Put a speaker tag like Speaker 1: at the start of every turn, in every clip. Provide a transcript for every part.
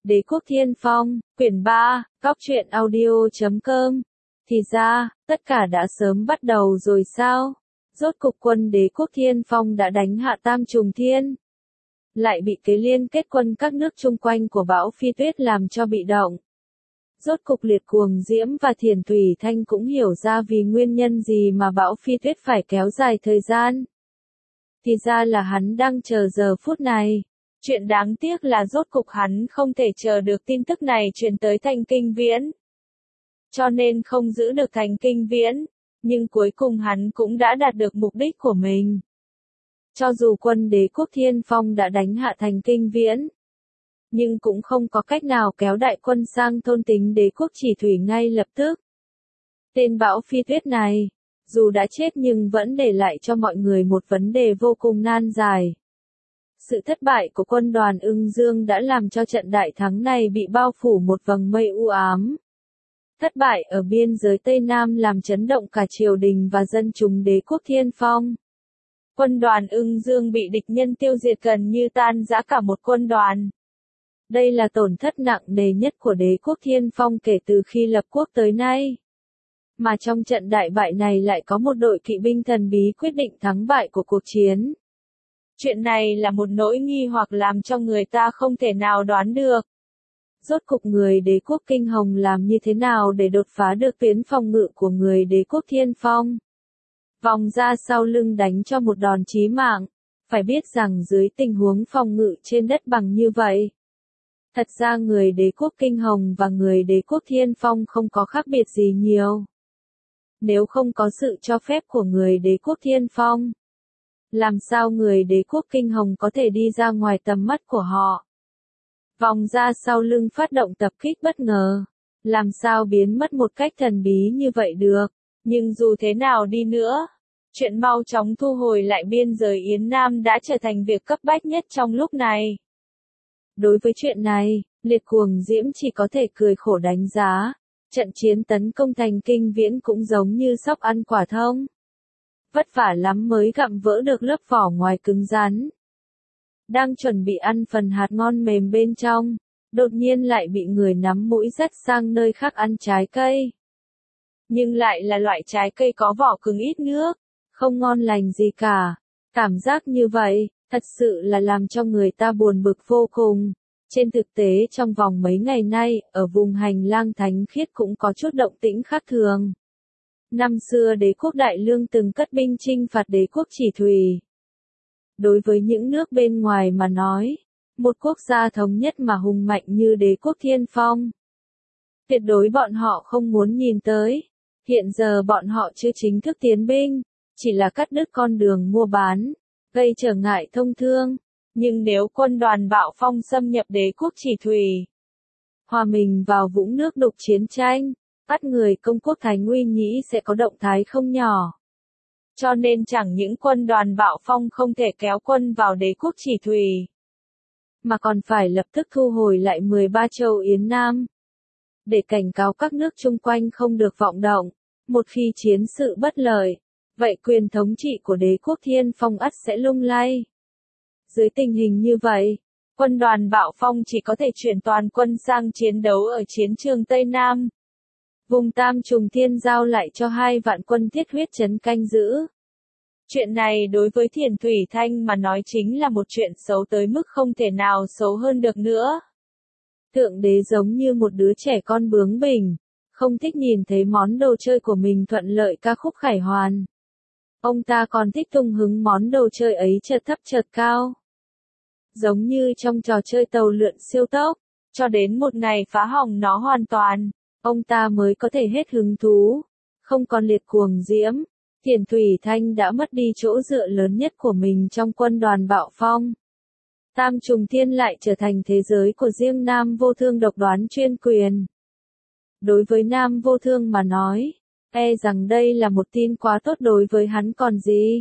Speaker 1: Đế quốc Thiên Phong, quyển 3, Góc truyện audio.com. Thì ra, tất cả đã sớm bắt đầu rồi sao? Rốt cục quân Đế quốc Thiên Phong đã đánh hạ Tam Trùng Thiên. Lại bị cái liên kết quân các nước chung quanh của Bão Phi Tuyết làm cho bị động. Rốt cục Liệt Cuồng Diễm và Thiền Thủy Thanh cũng hiểu ra vì nguyên nhân gì mà Bão Phi Tuyết phải kéo dài thời gian. Thì ra là hắn đang chờ giờ phút này. Chuyện đáng tiếc là rốt cục hắn không thể chờ được tin tức này truyền tới Thành Kinh Viễn. Cho nên không giữ được Thành Kinh Viễn, nhưng cuối cùng hắn cũng đã đạt được mục đích của mình. Cho dù quân Đế quốc Thiên Phong đã đánh hạ Thành Kinh Viễn, nhưng cũng không có cách nào kéo đại quân sang thôn tính Đế quốc Chỉ Thủy ngay lập tức. Tên Bão Phi Tuyết này, dù đã chết nhưng vẫn để lại cho mọi người một vấn đề vô cùng nan giải. Sự thất bại của quân đoàn Ưng Dương đã làm cho trận đại thắng này bị bao phủ một vầng mây u ám. Thất bại ở biên giới Tây Nam làm chấn động cả triều đình và dân chúng Đế quốc Thiên Phong. Quân đoàn Ưng Dương bị địch nhân tiêu diệt gần như tan rã cả một quân đoàn. Đây là tổn thất nặng nề nhất của Đế quốc Thiên Phong kể từ khi lập quốc tới nay. Mà trong trận đại bại này lại có một đội kỵ binh thần bí quyết định thắng bại của cuộc chiến. Chuyện này là một nỗi nghi hoặc làm cho người ta không thể nào đoán được. Rốt cục người Đế quốc Kinh Hồng làm như thế nào để đột phá được tuyến phòng ngự của người Đế quốc Thiên Phong? Vòng ra sau lưng đánh cho một đòn chí mạng. Phải biết rằng dưới tình huống phòng ngự trên đất bằng như vậy, thật ra người Đế quốc Kinh Hồng và người Đế quốc Thiên Phong không có khác biệt gì nhiều. Nếu không có sự cho phép của người Đế quốc Thiên Phong, làm sao người Đế quốc Kinh Hồng có thể đi ra ngoài tầm mắt của họ? Vòng ra sau lưng phát động tập kích bất ngờ, làm sao biến mất một cách thần bí như vậy được? Nhưng dù thế nào đi nữa, chuyện mau chóng thu hồi lại biên giới Yến Nam đã trở thành việc cấp bách nhất trong lúc này. Đối với chuyện này, Liệt Cuồng Diễm chỉ có thể cười khổ đánh giá, trận chiến tấn công Thành Kinh Viễn cũng giống như sóc ăn quả thông. Vất vả lắm mới gặm vỡ được lớp vỏ ngoài cứng rắn. Đang chuẩn bị ăn phần hạt ngon mềm bên trong, đột nhiên lại bị người nắm mũi dắt sang nơi khác ăn trái cây. Nhưng lại là loại trái cây có vỏ cứng ít nước, không ngon lành gì cả. Cảm giác như vậy, thật sự là làm cho người ta buồn bực vô cùng. Trên thực tế trong vòng mấy ngày nay, ở vùng hành lang thánh khiết cũng có chút động tĩnh khác thường. Năm xưa Đế quốc Đại Lương từng cất binh chinh phạt Đế quốc Chỉ Thủy. Đối với những nước bên ngoài mà nói, một quốc gia thống nhất mà hùng mạnh như Đế quốc Thiên Phong, tuyệt đối bọn họ không muốn nhìn tới. Hiện giờ bọn họ chưa chính thức tiến binh, chỉ là cắt đứt con đường mua bán, gây trở ngại thông thương. Nhưng nếu quân đoàn Bạo Phong xâm nhập Đế quốc Chỉ Thủy, hòa mình vào vũng nước đục chiến tranh, bắt người công quốc Thành Uy Nhĩ sẽ có động thái không nhỏ. Cho nên chẳng những quân đoàn Bạo Phong không thể kéo quân vào Đế quốc Chỉ Thủy, mà còn phải lập tức thu hồi lại 13 châu Yến Nam, để cảnh cáo các nước chung quanh không được vọng động. Một khi chiến sự bất lợi, vậy quyền thống trị của Đế quốc Thiên Phong ắt sẽ lung lay. Dưới tình hình như vậy, quân đoàn Bạo Phong chỉ có thể chuyển toàn quân sang chiến đấu ở chiến trường Tây Nam. Vùng Tam Trùng Thiên giao lại cho 2 vạn quân thiết huyết trấn canh giữ. Chuyện này đối với Thiền Thủy Thanh mà nói chính là một chuyện xấu tới mức không thể nào xấu hơn được nữa. Thượng đế giống như một đứa trẻ con bướng bỉnh, không thích nhìn thấy món đồ chơi của mình thuận lợi ca khúc khải hoàn. Ông ta còn thích tung hứng món đồ chơi ấy chợt thấp chợt cao. Giống như trong trò chơi tàu lượn siêu tốc, cho đến một ngày phá hỏng nó hoàn toàn, ông ta mới có thể hết hứng thú. Không còn Liệt Cuồng Diễm, Thiền Thủy Thanh đã mất đi chỗ dựa lớn nhất của mình trong quân đoàn Bạo Phong. Tam Trùng Thiên lại trở thành thế giới của riêng Nam Vô Thương độc đoán chuyên quyền. Đối với Nam Vô Thương mà nói, rằng đây là một tin quá tốt đối với hắn còn gì.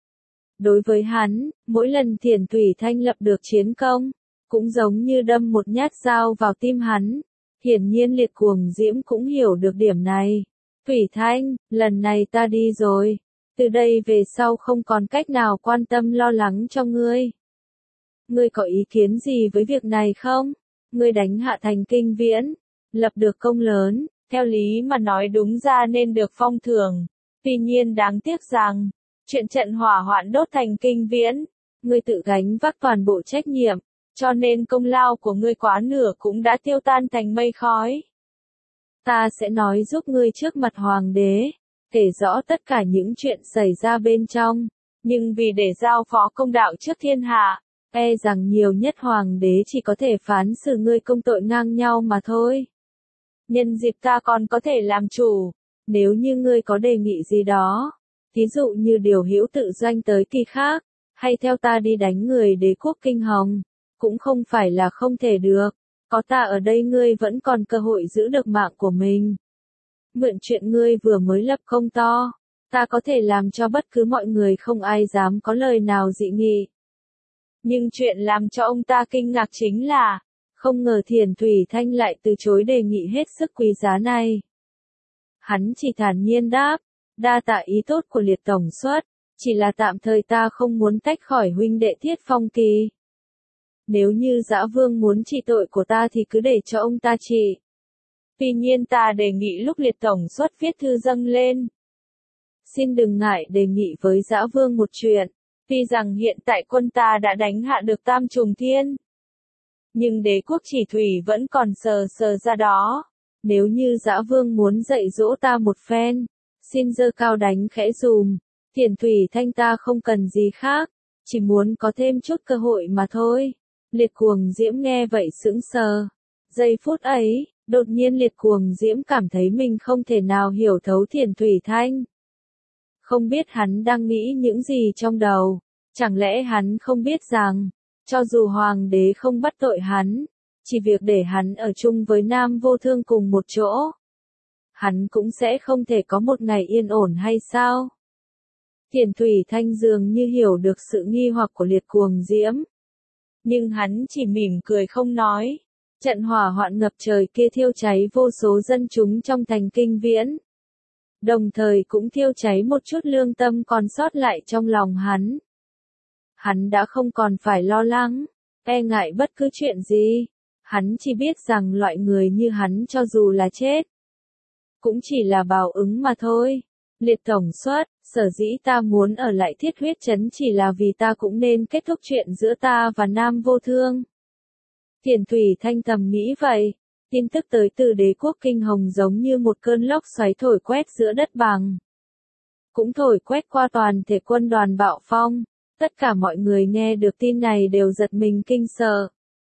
Speaker 1: Đối với hắn, mỗi lần Thiền Thủy Thanh lập được chiến công, cũng giống như đâm một nhát dao vào tim hắn. Hiển nhiên Liệt Cuồng Diễm cũng hiểu được điểm này. Thủy Thanh, lần này ta đi rồi. Từ đây về sau không còn cách nào quan tâm lo lắng cho ngươi. Ngươi có ý kiến gì với việc này không? Ngươi đánh hạ thành Kinh Viễn, lập được công lớn, theo lý mà nói đúng ra nên được phong thưởng. Tuy nhiên đáng tiếc rằng, chuyện trận hỏa hoạn đốt thành Kinh Viễn, ngươi tự gánh vác toàn bộ trách nhiệm, cho nên công lao của ngươi quá nửa cũng đã tiêu tan thành mây khói. Ta sẽ nói giúp ngươi trước mặt hoàng đế, kể rõ tất cả những chuyện xảy ra bên trong, nhưng vì để giao phó công đạo trước thiên hạ, e rằng nhiều nhất hoàng đế chỉ có thể phán xử ngươi công tội ngang nhau mà thôi. Nhân dịp ta còn có thể làm chủ, nếu như ngươi có đề nghị gì đó, thí dụ như điều hữu tự doanh tới kỳ khác, hay theo ta đi đánh người đế quốc Kinh Hồng, cũng không phải là không thể được, có ta ở đây ngươi vẫn còn cơ hội giữ được mạng của mình. Mượn chuyện ngươi vừa mới lập công to, ta có thể làm cho bất cứ mọi người không ai dám có lời nào dị nghị. Nhưng chuyện làm cho ông ta kinh ngạc chính là, không ngờ Thiền Thủy Thanh lại từ chối đề nghị hết sức quý giá này. Hắn chỉ thản nhiên đáp, đa tạ ý tốt của Liệt tổng suất, chỉ là tạm thời ta không muốn tách khỏi huynh đệ Thiết Phong Kỳ. Nếu như Dã Vương muốn trị tội của ta thì cứ để cho ông ta trị. Tuy nhiên ta đề nghị lúc Liệt tổng suất viết thư dâng lên. Xin đừng ngại đề nghị với Dã Vương một chuyện, tuy rằng hiện tại quân ta đã đánh hạ được Tam Trùng Thiên. Nhưng đế quốc Chỉ Thủy vẫn còn sờ sờ ra đó. Nếu như Dã Vương muốn dạy dỗ ta một phen, xin giơ cao đánh khẽ dùm. Thiền Thủy Thanh ta không cần gì khác, chỉ muốn có thêm chút cơ hội mà thôi. Liệt Cuồng Diễm nghe vậy sững sờ. Giây phút ấy, đột nhiên Liệt Cuồng Diễm cảm thấy mình không thể nào hiểu thấu Thiền Thủy Thanh. Không biết hắn đang nghĩ những gì trong đầu, chẳng lẽ hắn không biết rằng, cho dù hoàng đế không bắt tội hắn, chỉ việc để hắn ở chung với Nam Vô Thương cùng một chỗ, hắn cũng sẽ không thể có một ngày yên ổn hay sao? Thiền Thủy Thanh dường như hiểu được sự nghi hoặc của Liệt Cuồng Diễm. Nhưng hắn chỉ mỉm cười không nói. Trận hỏa hoạn ngập trời kia thiêu cháy vô số dân chúng trong thành Kinh Viễn. Đồng thời cũng thiêu cháy một chút lương tâm còn sót lại trong lòng hắn. Hắn đã không còn phải lo lắng, e ngại bất cứ chuyện gì. Hắn chỉ biết rằng loại người như hắn cho dù là chết, cũng chỉ là báo ứng mà thôi. Liệt tổng suất, sở dĩ ta muốn ở lại Thiết Huyết Trấn chỉ là vì ta cũng nên kết thúc chuyện giữa ta và Nam Vô Thương. Thiền Thủy Thanh thầm nghĩ vậy. Tin tức tới từ đế quốc Kinh Hồng giống như một cơn lốc xoáy thổi quét giữa đất bằng. Cũng thổi quét qua toàn thể quân đoàn Bạo Phong. Tất cả mọi người nghe được tin này đều giật mình kinh sợ.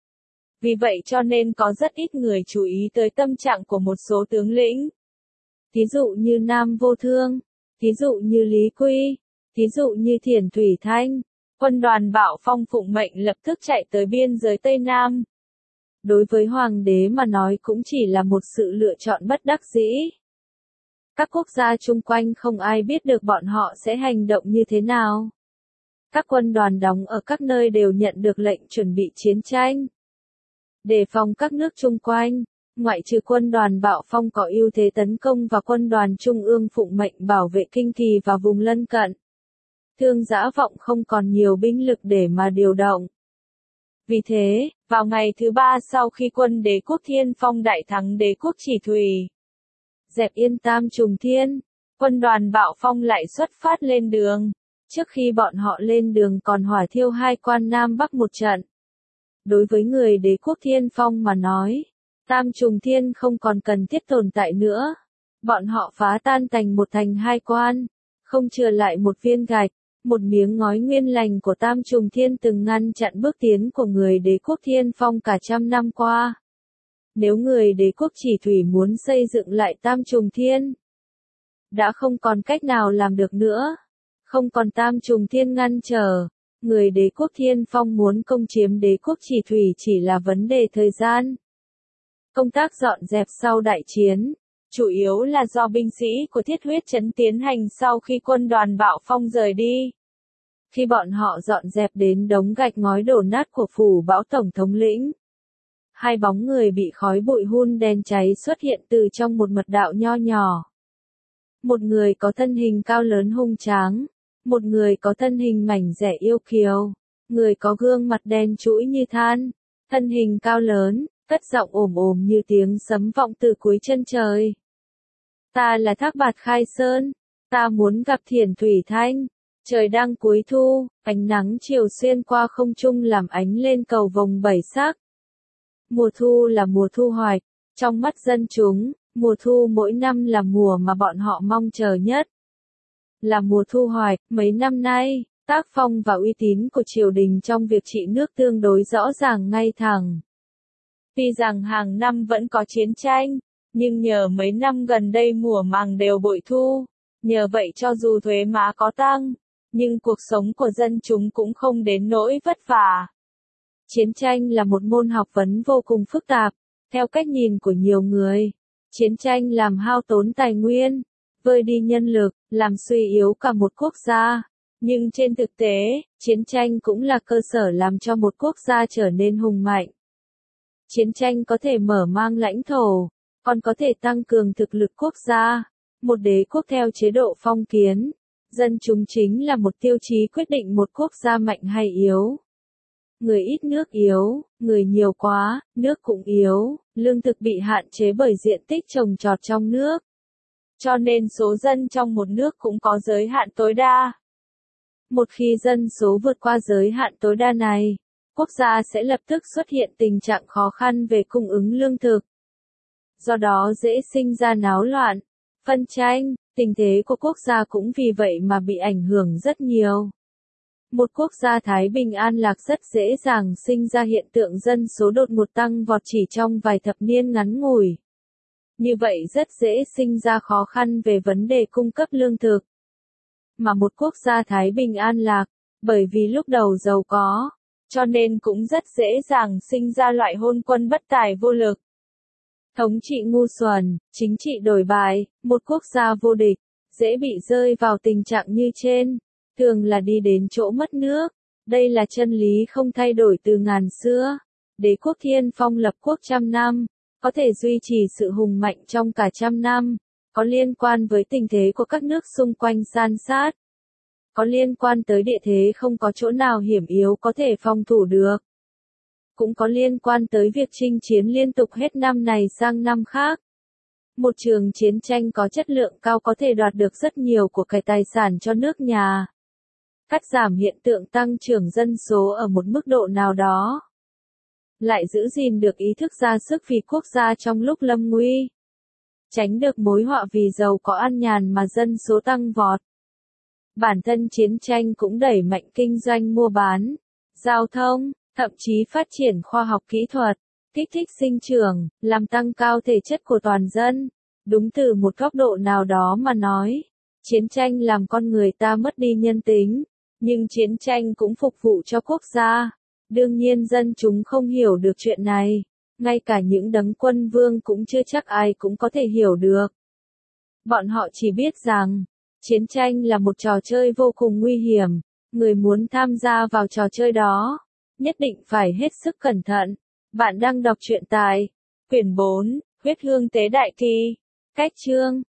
Speaker 1: Vì vậy cho nên có rất ít người chú ý tới tâm trạng của một số tướng lĩnh. Thí dụ như Nam Vô Thương, thí dụ như Lý Quy, thí dụ như Thiền Thủy Thanh. Quân đoàn Bạo Phong phụng mệnh lập tức chạy tới biên giới Tây Nam. Đối với hoàng đế mà nói cũng chỉ là một sự lựa chọn bất đắc dĩ. Các quốc gia chung quanh không ai biết được bọn họ sẽ hành động như thế nào. Các quân đoàn đóng ở các nơi đều nhận được lệnh chuẩn bị chiến tranh. Đề phòng các nước chung quanh, ngoại trừ quân đoàn Bạo Phong có ưu thế tấn công và quân đoàn Trung ương phụng mệnh bảo vệ Kinh Kỳ và vùng lân cận. Thương Dã Vọng không còn nhiều binh lực để mà điều động. Vì thế, vào ngày thứ 3 sau khi quân đế quốc Thiên Phong đại thắng đế quốc Chỉ Thủy, dẹp yên Tam Trùng Thiên, quân đoàn Bạo Phong lại xuất phát lên đường. Trước khi bọn họ lên đường còn hỏa thiêu hai quan Nam Bắc một trận. Đối với người đế quốc Thiên Phong mà nói, Tam Trùng Thiên không còn cần thiết tồn tại nữa. Bọn họ phá tan thành một thành hai quan, không chừa lại một viên gạch. Một miếng ngói nguyên lành của Tam Trùng Thiên từng ngăn chặn bước tiến của người đế quốc Thiên Phong cả trăm năm qua. Nếu người đế quốc Chỉ Thủy muốn xây dựng lại Tam Trùng Thiên, đã không còn cách nào làm được nữa. Không còn Tam Trùng Thiên ngăn trở, người đế quốc Thiên Phong muốn công chiếm đế quốc Chỉ Thủy chỉ là vấn đề thời gian. Công tác dọn dẹp sau đại chiến, chủ yếu là do binh sĩ của Thiết Huyết Trấn tiến hành sau khi quân đoàn Bạo Phong rời đi. Khi bọn họ dọn dẹp đến đống gạch ngói đổ nát của phủ Bão tổng thống lĩnh, hai bóng người bị khói bụi hun đen cháy xuất hiện từ trong một mật đạo nho nhỏ. Một người có thân hình cao lớn hung tráng, một người có thân hình mảnh dẻ yêu kiều, người có gương mặt đen trũi như than, thân hình cao lớn, cất giọng ồm ồm như tiếng sấm vọng từ cuối chân trời. Ta là Thác Bạt Khai Sơn, ta muốn gặp Thiền Thủy Thanh. Trời đang cuối thu, ánh nắng chiều xuyên qua không trung làm ánh lên cầu vồng bảy sắc. Mùa thu là mùa thu hoạch, trong mắt dân chúng, mùa thu mỗi năm là mùa mà bọn họ mong chờ nhất. Là mùa thu hoạch, mấy năm nay, tác phong và uy tín của triều đình trong việc trị nước tương đối rõ ràng ngay thẳng. Tuy rằng hàng năm vẫn có chiến tranh, nhưng nhờ mấy năm gần đây mùa màng đều bội thu, nhờ vậy cho dù thuế má có tăng, nhưng cuộc sống của dân chúng cũng không đến nỗi vất vả. Chiến tranh là một môn học vấn vô cùng phức tạp, theo cách nhìn của nhiều người. Chiến tranh làm hao tốn tài nguyên, vơi đi nhân lực, làm suy yếu cả một quốc gia. Nhưng trên thực tế, chiến tranh cũng là cơ sở làm cho một quốc gia trở nên hùng mạnh. Chiến tranh có thể mở mang lãnh thổ, còn có thể tăng cường thực lực quốc gia. Một đế quốc theo chế độ phong kiến, dân chúng chính là một tiêu chí quyết định một quốc gia mạnh hay yếu. Người ít nước yếu, người nhiều quá, nước cũng yếu, lương thực bị hạn chế bởi diện tích trồng trọt trong nước. Cho nên số dân trong một nước cũng có giới hạn tối đa. Một khi dân số vượt qua giới hạn tối đa này, quốc gia sẽ lập tức xuất hiện tình trạng khó khăn về cung ứng lương thực. Do đó dễ sinh ra náo loạn, phân tranh, tình thế của quốc gia cũng vì vậy mà bị ảnh hưởng rất nhiều. Một quốc gia thái bình an lạc rất dễ dàng sinh ra hiện tượng dân số đột ngột tăng vọt chỉ trong vài thập niên ngắn ngủi. Như vậy rất dễ sinh ra khó khăn về vấn đề cung cấp lương thực. Mà một quốc gia thái bình an lạc, bởi vì lúc đầu giàu có, cho nên cũng rất dễ dàng sinh ra loại hôn quân bất tài vô lực. Thống trị ngu xuẩn, chính trị đổi bại, một quốc gia vô địch, dễ bị rơi vào tình trạng như trên, thường là đi đến chỗ mất nước. Đây là chân lý không thay đổi từ ngàn xưa. Đế quốc Thiên Phong lập quốc trăm năm, có thể duy trì sự hùng mạnh trong cả trăm năm, có liên quan với tình thế của các nước xung quanh san sát. Có liên quan tới địa thế không có chỗ nào hiểm yếu có thể phòng thủ được. Cũng có liên quan tới việc chinh chiến liên tục hết năm này sang năm khác. Một trường chiến tranh có chất lượng cao có thể đoạt được rất nhiều của cải tài sản cho nước nhà. Cắt giảm hiện tượng tăng trưởng dân số ở một mức độ nào đó. Lại giữ gìn được ý thức ra sức vì quốc gia trong lúc lâm nguy. Tránh được mối họa vì giàu có ăn nhàn mà dân số tăng vọt. Bản thân chiến tranh cũng đẩy mạnh kinh doanh mua bán, giao thông, thậm chí phát triển khoa học kỹ thuật, kích thích sinh trưởng, làm tăng cao thể chất của toàn dân. Đúng từ một góc độ nào đó mà nói, chiến tranh làm con người ta mất đi nhân tính, nhưng chiến tranh cũng phục vụ cho quốc gia. Đương nhiên dân chúng không hiểu được chuyện này, ngay cả những đấng quân vương cũng chưa chắc ai cũng có thể hiểu được. Bọn họ chỉ biết rằng, chiến tranh là một trò chơi vô cùng nguy hiểm, người muốn tham gia vào trò chơi đó, nhất định phải hết sức cẩn thận. Bạn đang đọc truyện tại quyển 4, Huyết Hương Tế Đại Kỳ, cách chương